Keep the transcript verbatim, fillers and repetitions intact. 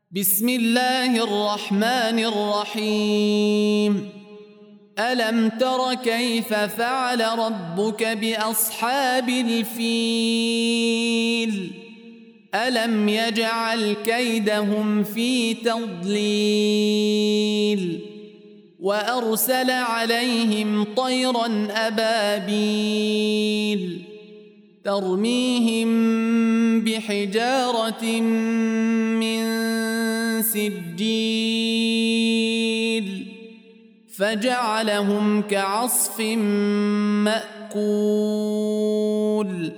بسم الله الرحمن الرحيم. ألم تر كيف فعل ربك بأصحاب الفيل؟ ألم يجعل كيدهم في تضليل وأرسل عليهم طيرا أبابيل ترميهم بحجارة من سجيل فجعلهم كعصف مأكول